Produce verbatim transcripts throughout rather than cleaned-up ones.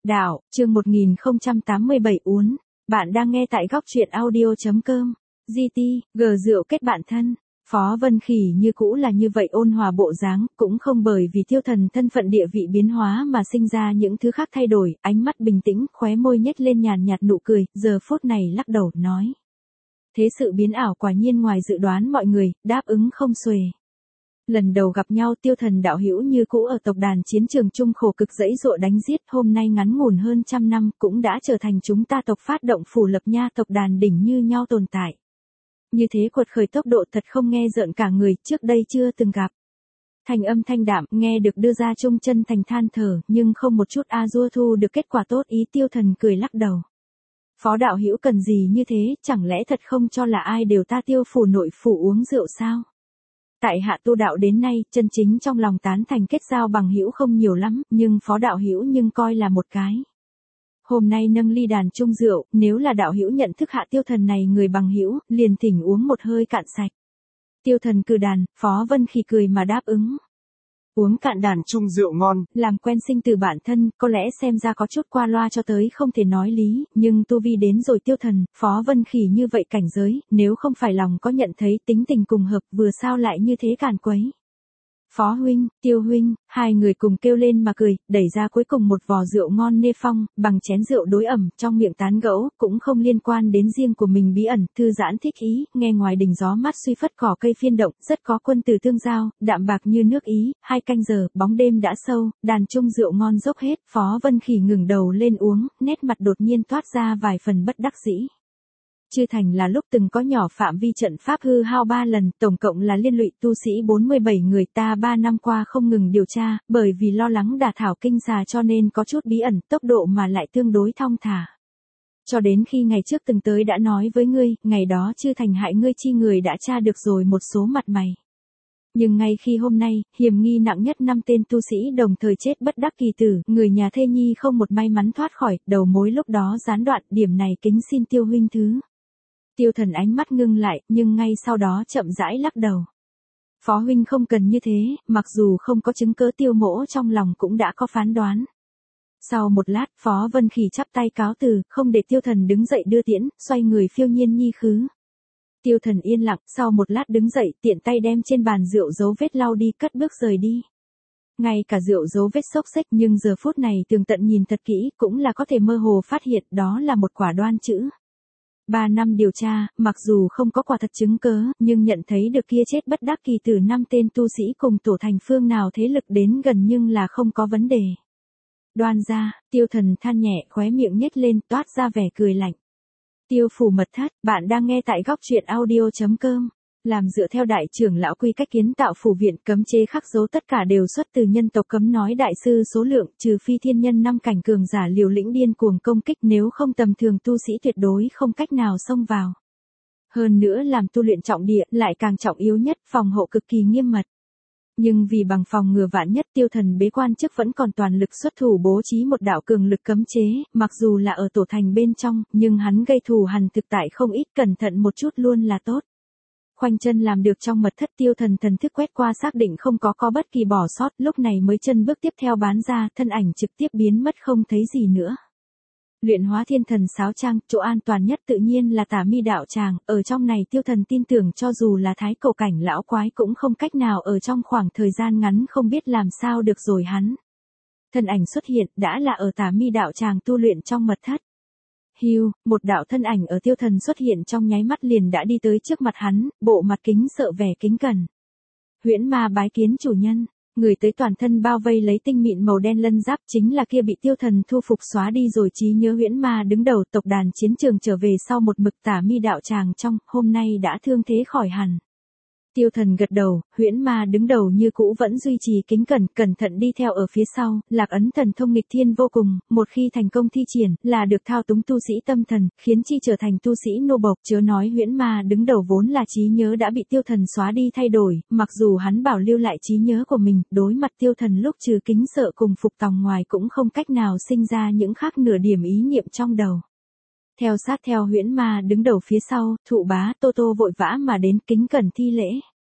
Đạo, chương một nghìn không trăm tám mươi bảy uốn. Bạn đang nghe tại góc truyện audio.com. giê tê, G rượu kết bạn thân. Phó Vân Khỉ như cũ là như vậy ôn hòa bộ dáng, cũng không bởi vì Tiêu Thần thân phận địa vị biến hóa mà sinh ra những thứ khác thay đổi, ánh mắt bình tĩnh, khóe môi nhếch lên nhàn nhạt nụ cười, giờ phút này lắc đầu, nói. Thế sự biến ảo quả nhiên ngoài dự đoán mọi người, đáp ứng không xuề. Lần đầu gặp nhau Tiêu Thần đạo hữu như cũ ở tộc đàn chiến trường chung khổ cực dẫy dụa đánh giết, hôm nay ngắn ngủn hơn trăm năm cũng đã trở thành chúng ta tộc phát động phủ lập nha tộc đàn đỉnh như nhau tồn tại. Như thế quật khởi tốc độ thật không nghe rợn cả người, trước đây chưa từng gặp. Thành âm thanh đạm, nghe được đưa ra trung chân thành than thở, nhưng không một chút a dua thu được kết quả tốt ý. Tiêu Thần cười lắc đầu. Phó đạo hữu cần gì như thế, chẳng lẽ thật không cho là ai đều ta Tiêu phủ nội phủ uống rượu sao? Tại hạ tu đạo đến nay, chân chính trong lòng tán thành kết giao bằng hữu không nhiều lắm, nhưng phó đạo hữu nhưng coi là một cái. Hôm nay nâng ly đàn chung rượu, nếu là đạo hữu nhận thức hạ Tiêu Thần này người bằng hữu, liền thỉnh uống một hơi cạn sạch. Tiêu Thần cử đàn, Phó Vân Khỉ cười mà đáp ứng. Uống cạn đàn chung rượu ngon, làm quen sinh từ bản thân, có lẽ xem ra có chút qua loa cho tới không thể nói lý, nhưng tu vi đến rồi Tiêu Thần, Phó Vân Khỉ như vậy cảnh giới, nếu không phải lòng có nhận thấy tính tình cùng hợp, vừa sao lại như thế càn quấy. Phó huynh, Tiêu huynh, hai người cùng kêu lên mà cười, đẩy ra cuối cùng một vò rượu ngon nê phong, bằng chén rượu đối ẩm, trong miệng tán gẫu, cũng không liên quan đến riêng của mình bí ẩn, thư giãn thích ý, nghe ngoài đình gió mát suy phất cỏ cây phiên động, rất có quân từ tương giao, đạm bạc như nước ý, hai canh giờ, bóng đêm đã sâu, đàn chung rượu ngon dốc hết, Phó Vân Khỉ ngừng đầu lên uống, nét mặt đột nhiên toát ra vài phần bất đắc dĩ. Chư thành là lúc từng có nhỏ phạm vi trận pháp hư hao ba lần, tổng cộng là liên lụy tu sĩ bốn mươi bảy người, ta ba năm qua không ngừng điều tra, bởi vì lo lắng đả thảo kinh xà cho nên có chút bí ẩn, tốc độ mà lại tương đối thong thả. Cho đến khi ngày trước từng tới đã nói với ngươi, ngày đó chư thành hại ngươi chi người đã tra được rồi một số mặt mày. Nhưng ngay khi hôm nay, hiểm nghi nặng nhất năm tên tu sĩ đồng thời chết bất đắc kỳ tử, người nhà thê nhi không một may mắn thoát khỏi, đầu mối lúc đó gián đoạn, điểm này kính xin Tiêu huynh thứ. Tiêu Thần ánh mắt ngưng lại, nhưng ngay sau đó chậm rãi lắc đầu. Phó huynh không cần như thế, mặc dù không có chứng cớ Tiêu mỗ trong lòng cũng đã có phán đoán. Sau một lát, Phó Vân Khỉ chắp tay cáo từ, không để Tiêu Thần đứng dậy đưa tiễn, xoay người phiêu nhiên nhi khứ. Tiêu Thần yên lặng, sau một lát đứng dậy, tiện tay đem trên bàn rượu dấu vết lau đi, cất bước rời đi. Ngay cả rượu dấu vết xốc xếch, nhưng giờ phút này tường tận nhìn thật kỹ, cũng là có thể mơ hồ phát hiện, đó là một quả đoan chữ. Ba năm điều tra, mặc dù không có quả thật chứng cớ, nhưng nhận thấy được kia chết bất đắc kỳ tử năm tên tu sĩ cùng tổ thành phương nào thế lực đến gần nhưng là không có vấn đề. Đoan ra, Tiêu Thần than nhẹ, khóe miệng nhếch lên, toát ra vẻ cười lạnh. Tiêu phủ mật thất, bạn đang nghe tại góc truyện audio.com. Làm dựa theo đại trưởng lão quy cách kiến tạo phủ viện, cấm chế khắc dấu tất cả đều xuất từ nhân tộc cấm nói đại sư số lượng, trừ phi thiên nhân năm cảnh cường giả liều lĩnh điên cuồng công kích, nếu không tầm thường tu sĩ tuyệt đối không cách nào xông vào. Hơn nữa làm tu luyện trọng địa, lại càng trọng yếu nhất, phòng hộ cực kỳ nghiêm mật. Nhưng vì bằng phòng ngừa vạn nhất, Tiêu Thần bế quan chức vẫn còn toàn lực xuất thủ bố trí một đạo cường lực cấm chế, mặc dù là ở tổ thành bên trong, nhưng hắn gây thù hằn thực tại không ít, cẩn thận một chút luôn là tốt. Khoanh chân làm được trong mật thất, Tiêu Thần thần thức quét qua xác định không có có bất kỳ bỏ sót, lúc này mới chân bước tiếp theo bán ra, thân ảnh trực tiếp biến mất không thấy gì nữa. Luyện hóa thiên thần sáo trang, chỗ an toàn nhất tự nhiên là Tả Mi đạo tràng, ở trong này Tiêu Thần tin tưởng cho dù là thái cổ cảnh lão quái cũng không cách nào ở trong khoảng thời gian ngắn không biết làm sao được rồi hắn. Thân ảnh xuất hiện, đã là ở Tả Mi đạo tràng tu luyện trong mật thất. Hiu, một đạo thân ảnh ở Tiêu Thần xuất hiện trong nháy mắt liền đã đi tới trước mặt hắn, bộ mặt kính sợ vẻ kính cẩn. Huyễn Ma bái kiến chủ nhân. Người tới toàn thân bao vây lấy tinh mịn màu đen lân giáp, chính là kia bị Tiêu Thần thu phục xóa đi rồi trí nhớ Huyễn Ma đứng đầu tộc đàn chiến trường trở về sau một mực Tả Mi đạo tràng trong, hôm nay đã thương thế khỏi hẳn. Tiêu Thần gật đầu, Huyễn Ma đứng đầu như cũ vẫn duy trì kính cẩn, cẩn thận đi theo ở phía sau, lạc ấn thần thông nghịch thiên vô cùng, một khi thành công thi triển, là được thao túng tu sĩ tâm thần, khiến chi trở thành tu sĩ nô bộc, chớ nói Huyễn Ma đứng đầu vốn là trí nhớ đã bị Tiêu Thần xóa đi thay đổi, mặc dù hắn bảo lưu lại trí nhớ của mình, đối mặt Tiêu Thần lúc trừ kính sợ cùng phục tòng ngoài cũng không cách nào sinh ra những khác nửa điểm ý niệm trong đầu. Theo sát theo Huyễn Ma đứng đầu phía sau, Thụ Bá Tô Tô vội vã mà đến kính cẩn thi lễ.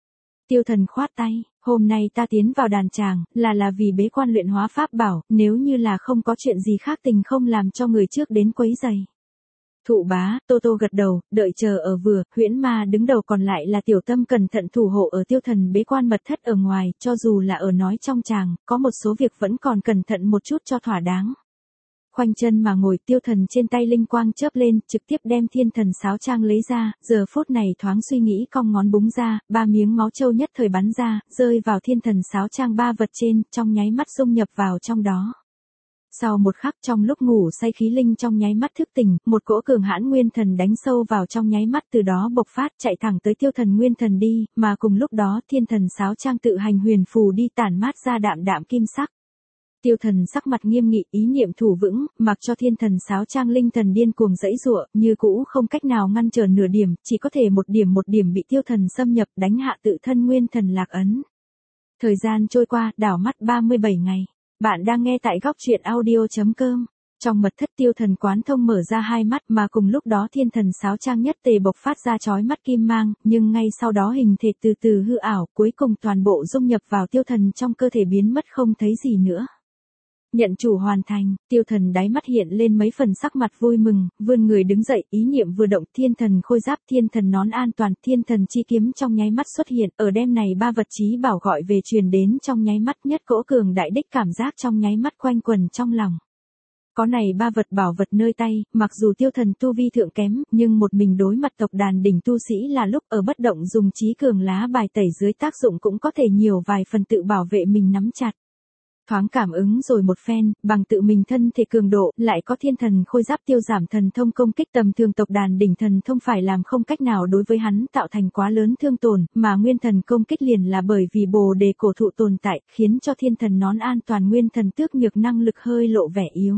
Tiêu Thần khoát tay, hôm nay ta tiến vào đàn tràng, là là vì bế quan luyện hóa pháp bảo, nếu như là không có chuyện gì khác tình không làm cho người trước đến quấy giày. Thụ bá, Tô Tô gật đầu, đợi chờ ở vừa, huyễn ma đứng đầu còn lại là Tiểu Tâm cẩn thận thủ hộ ở Tiêu Thần bế quan mật thất ở ngoài, cho dù là ở nói trong tràng, có một số việc vẫn còn cẩn thận một chút cho thỏa đáng. Khoanh chân mà ngồi, Tiêu Thần trên tay linh quang chớp lên, trực tiếp đem thiên thần sáo trang lấy ra, giờ phút này thoáng suy nghĩ cong ngón búng ra, ba miếng máu châu nhất thời bắn ra, rơi vào thiên thần sáo trang ba vật trên, trong nháy mắt dung nhập vào trong đó. Sau một khắc trong lúc ngủ say khí linh trong nháy mắt thức tỉnh, một cỗ cường hãn nguyên thần đánh sâu vào trong nháy mắt từ đó bộc phát chạy thẳng tới Tiêu Thần nguyên thần đi, mà cùng lúc đó thiên thần sáo trang tự hành huyền phù đi tản mát ra đạm đạm kim sắc. Tiêu Thần sắc mặt nghiêm nghị, ý niệm thủ vững, mặc cho thiên thần sáo trang linh thần điên cuồng giãy giụa, như cũ không cách nào ngăn trở nửa điểm, chỉ có thể một điểm một điểm bị Tiêu Thần xâm nhập, đánh hạ tự thân nguyên thần lạc ấn. Thời gian trôi qua, đảo mắt ba mươi bảy ngày. Bạn đang nghe tại góc truyện audio chấm com. Trong mật thất Tiêu Thần quán thông mở ra hai mắt, mà cùng lúc đó thiên thần sáo trang nhất tề bộc phát ra chói mắt kim mang, nhưng ngay sau đó hình thể từ từ hư ảo, cuối cùng toàn bộ dung nhập vào Tiêu Thần trong cơ thể biến mất không thấy gì nữa. Nhận chủ hoàn thành, Tiêu Thần đáy mắt hiện lên mấy phần sắc mặt vui mừng, vươn người đứng dậy, ý niệm vừa động, thiên thần khôi giáp, thiên thần nón an toàn, thiên thần chi kiếm trong nháy mắt xuất hiện, ở đêm này ba vật chí bảo gọi về truyền đến trong nháy mắt, nhất cỗ cường đại đích cảm giác trong nháy mắt quanh quần trong lòng. Có này ba vật bảo vật nơi tay, mặc dù Tiêu Thần tu vi thượng kém, nhưng một mình đối mặt tộc đàn đỉnh tu sĩ là lúc ở bất động dùng trí cường lá bài tẩy dưới tác dụng cũng có thể nhiều vài phần tự bảo vệ mình nắm chặt. Thoáng cảm ứng rồi một phen, bằng tự mình thân thể cường độ, lại có thiên thần khôi giáp tiêu giảm thần thông công kích tầm thường tộc đàn đỉnh thần thông phải làm không cách nào đối với hắn tạo thành quá lớn thương tổn, mà nguyên thần công kích liền là bởi vì bồ đề cổ thụ tồn tại, khiến cho thiên thần nón an toàn nguyên thần tước nhược năng lực hơi lộ vẻ yếu.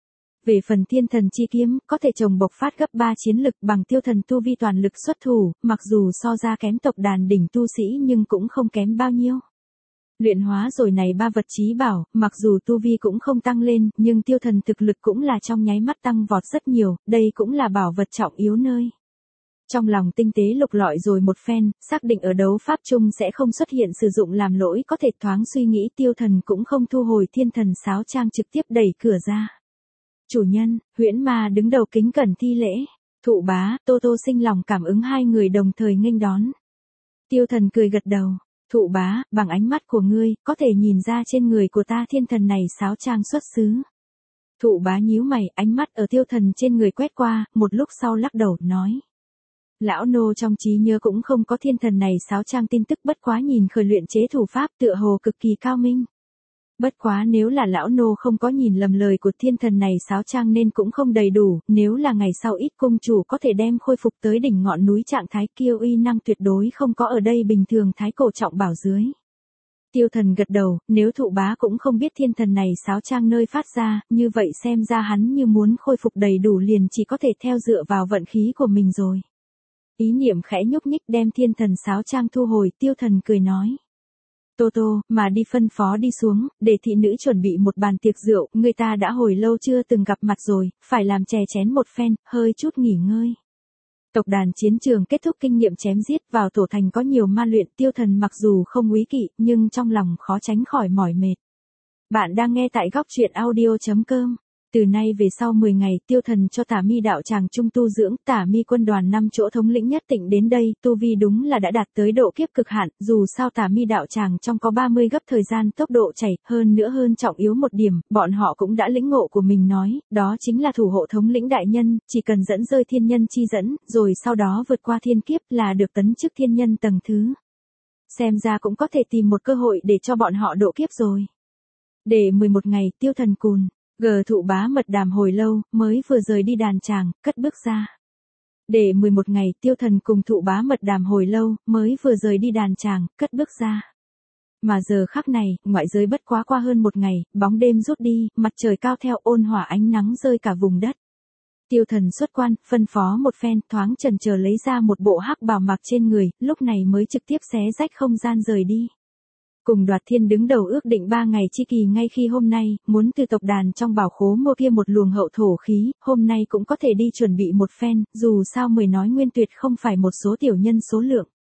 Về phần thiên thần chi kiếm, có thể chồng bộc phát gấp ba chiến lực bằng Tiêu Thần tu vi toàn lực xuất thủ, mặc dù so ra kém tộc đàn đỉnh tu sĩ nhưng cũng không kém bao nhiêu. Luyện hóa rồi này ba vật chí bảo, mặc dù tu vi cũng không tăng lên, nhưng Tiêu Thần thực lực cũng là trong nháy mắt tăng vọt rất nhiều, đây cũng là bảo vật trọng yếu nơi. Trong lòng tinh tế lục lọi rồi một phen, xác định ở đấu pháp chung sẽ không xuất hiện sử dụng làm lỗi, có thể thoáng suy nghĩ, Tiêu Thần cũng không thu hồi thiên thần sáo trang, trực tiếp đẩy cửa ra. Chủ nhân, huyễn ma đứng đầu kính cẩn thi lễ. Thụ bá, Tô Tô sinh lòng cảm ứng, hai người đồng thời nghênh đón. Tiêu Thần cười gật đầu. Thụ bá, bằng ánh mắt của ngươi, có thể nhìn ra trên người của ta thiên thần này sáo trang xuất xứ. Thụ bá nhíu mày, ánh mắt ở Tiêu Thần trên người quét qua, một lúc sau lắc đầu, nói. Lão nô trong trí nhớ cũng không có thiên thần này sáo trang tin tức, bất quá nhìn khởi luyện chế thủ pháp tựa hồ cực kỳ cao minh. Bất quá nếu là lão nô không có nhìn lầm lời của thiên thần này sáo trang nên cũng không đầy đủ, nếu là ngày sau ít cung chủ có thể đem khôi phục tới đỉnh ngọn núi trạng thái kiêu uy năng tuyệt đối không có ở đây bình thường thái cổ trọng bảo dưới. Tiêu Thần gật đầu, nếu thụ bá cũng không biết thiên thần này sáo trang nơi phát ra, như vậy xem ra hắn như muốn khôi phục đầy đủ liền chỉ có thể theo dựa vào vận khí của mình rồi. Ý niệm khẽ nhúc nhích đem thiên thần sáo trang thu hồi, Tiêu Thần cười nói. Tô Tô, mà đi phân phó đi xuống, để thị nữ chuẩn bị một bàn tiệc rượu, người ta đã hồi lâu chưa từng gặp mặt rồi, phải làm chè chén một phen, hơi chút nghỉ ngơi. Tộc đàn chiến trường kết thúc kinh nghiệm chém giết, vào tổ thành có nhiều ma luyện, Tiêu Thần mặc dù không úy kỵ, nhưng trong lòng khó tránh khỏi mỏi mệt. Bạn đang nghe tại góc truyện audio chấm com. Từ nay về sau mười ngày, Tiêu Thần cho Tả Mi đạo tràng trung tu dưỡng, Tả Mi quân đoàn năm chỗ thống lĩnh nhất tịnh đến đây, tu vi đúng là đã đạt tới độ kiếp cực hạn, dù sao Tả Mi đạo tràng trong có ba mươi gấp thời gian tốc độ chảy, hơn nữa hơn trọng yếu một điểm, bọn họ cũng đã lĩnh ngộ của mình nói, đó chính là thủ hộ thống lĩnh đại nhân, chỉ cần dẫn rơi thiên nhân chi dẫn, rồi sau đó vượt qua thiên kiếp là được tấn chức thiên nhân tầng thứ. Xem ra cũng có thể tìm một cơ hội để cho bọn họ độ kiếp rồi. Để mười một ngày, Tiêu Thần cùn. Gờ thụ bá mật đàm hồi lâu, mới vừa rời đi đàn tràng, cất bước ra. Để mười một ngày, Tiêu Thần cùng thụ bá mật đàm hồi lâu, mới vừa rời đi đàn tràng, cất bước ra. Mà giờ khắc này, ngoại giới bất quá qua hơn một ngày, bóng đêm rút đi, mặt trời cao theo ôn hòa ánh nắng rơi cả vùng đất. Tiêu Thần xuất quan, phân phó một phen, thoáng chần chờ lấy ra một bộ hắc bào mặc trên người, lúc này mới trực tiếp xé rách không gian rời đi. Cùng Đoạt Thiên đứng đầu ước định ba ngày chi kỳ, ngay khi hôm nay, muốn từ tộc đàn trong bảo khố mua kia một luồng hậu thổ khí, hôm nay cũng có thể đi chuẩn bị một phen, dù sao mười nói nguyên tuyệt không phải một số tiểu nhân số lượng.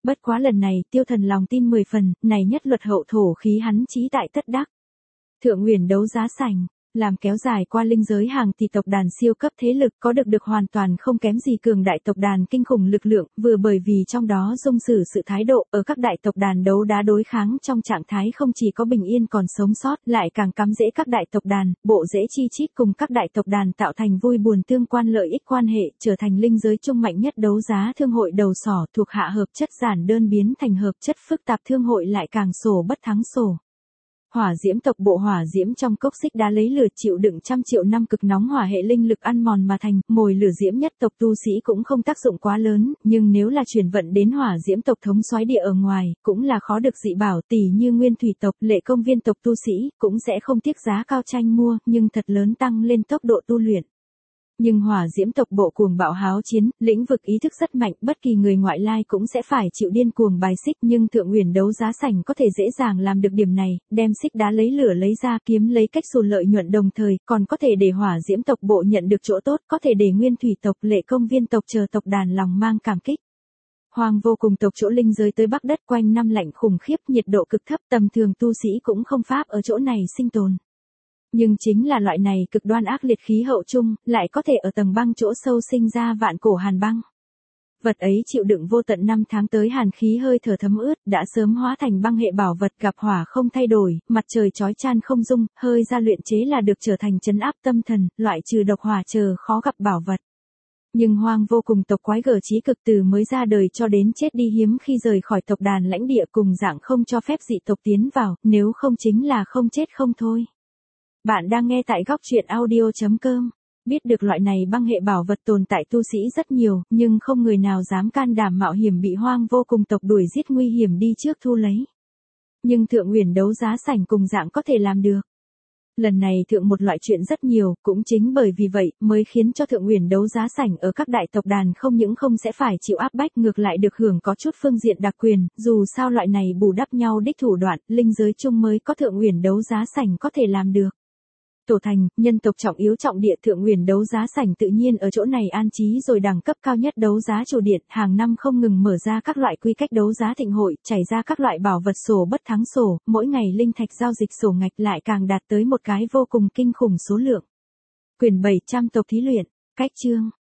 Bất quá lần này, Tiêu Thần lòng tin mười phần, này nhất luật hậu thổ khí hắn chí tại tất đắc. Thượng Uyển đấu giá sảnh, làm kéo dài qua linh giới hàng tỷ tộc đàn siêu cấp thế lực có được được hoàn toàn không kém gì cường đại tộc đàn kinh khủng lực lượng, vừa bởi vì trong đó dung sử sự thái độ ở các đại tộc đàn đấu đá đối kháng trong trạng thái không chỉ có bình yên còn sống sót, lại càng cắm rễ các đại tộc đàn, bộ rễ chi chít cùng các đại tộc đàn tạo thành vui buồn tương quan lợi ích quan hệ, trở thành linh giới trung mạnh nhất đấu giá thương hội đầu sỏ, thuộc hạ hợp chất giản đơn biến thành hợp chất phức tạp thương hội lại càng sổ bất thắng sổ. Hỏa diễm tộc bộ hỏa diễm trong cốc xích đá lấy lửa chịu đựng trăm triệu năm cực nóng hỏa hệ linh lực ăn mòn mà thành, mồi lửa diễm nhất tộc tu sĩ cũng không tác dụng quá lớn, nhưng nếu là chuyển vận đến hỏa diễm tộc thống soái địa ở ngoài, cũng là khó được dị bảo, tỷ như nguyên thủy tộc, lệ công viên tộc tu sĩ, cũng sẽ không tiếc giá cao tranh mua, nhưng thật lớn tăng lên tốc độ tu luyện. Nhưng hỏa diễm tộc bộ cuồng bạo háo chiến, lĩnh vực ý thức rất mạnh, bất kỳ người ngoại lai cũng sẽ phải chịu điên cuồng bài xích, nhưng Thượng Uyển đấu giá sảnh có thể dễ dàng làm được điểm này, đem xích đá lấy lửa lấy ra kiếm lấy cách xù lợi nhuận đồng thời, còn có thể để hỏa diễm tộc bộ nhận được chỗ tốt, có thể để nguyên thủy tộc, lệ công viên tộc chờ tộc đàn lòng mang cảm kích. Hoang vô cùng tộc chỗ linh giới tới bắc đất quanh năm lạnh khủng khiếp, nhiệt độ cực thấp, tầm thường tu sĩ cũng không pháp ở chỗ này sinh tồn. Nhưng chính là loại này cực đoan ác liệt khí hậu chung, lại có thể ở tầng băng chỗ sâu sinh ra vạn cổ hàn băng. Vật ấy chịu đựng vô tận năm tháng tới hàn khí hơi thở thấm ướt, đã sớm hóa thành băng hệ bảo vật gặp hỏa không thay đổi, mặt trời chói chan không dung, hơi ra luyện chế là được trở thành trấn áp tâm thần, loại trừ độc hỏa chờ khó gặp bảo vật. Nhưng hoang vô cùng tộc quái gở trí cực từ mới ra đời cho đến chết đi hiếm khi rời khỏi tộc đàn lãnh địa cùng dạng không cho phép dị tộc tiến vào, nếu không chính là không chết không thôi. Bạn đang nghe tại góc truyện audio chấm com. Biết được loại này băng hệ bảo vật tồn tại tu sĩ rất nhiều, nhưng không người nào dám can đảm mạo hiểm bị hoang vô cùng tộc đuổi giết nguy hiểm đi trước thu lấy. Nhưng Thượng Uyển đấu giá sảnh cùng dạng có thể làm được. Lần này thượng một loại chuyện rất nhiều, cũng chính bởi vì vậy mới khiến cho Thượng Uyển đấu giá sảnh ở các đại tộc đàn không những không sẽ phải chịu áp bách ngược lại được hưởng có chút phương diện đặc quyền, dù sao loại này bù đắp nhau đích thủ đoạn, linh giới chung mới có Thượng Uyển đấu giá sảnh có thể làm được. Tổ thành, nhân tộc trọng yếu trọng địa Thượng Uyển đấu giá sảnh tự nhiên ở chỗ này an trí rồi đẳng cấp cao nhất đấu giá chủ điện, hàng năm không ngừng mở ra các loại quy cách đấu giá thịnh hội, chảy ra các loại bảo vật sổ bất thắng sổ, mỗi ngày linh thạch giao dịch sổ ngạch lại càng đạt tới một cái vô cùng kinh khủng số lượng. Quyển bảy trăm tộc thí luyện, cách chương.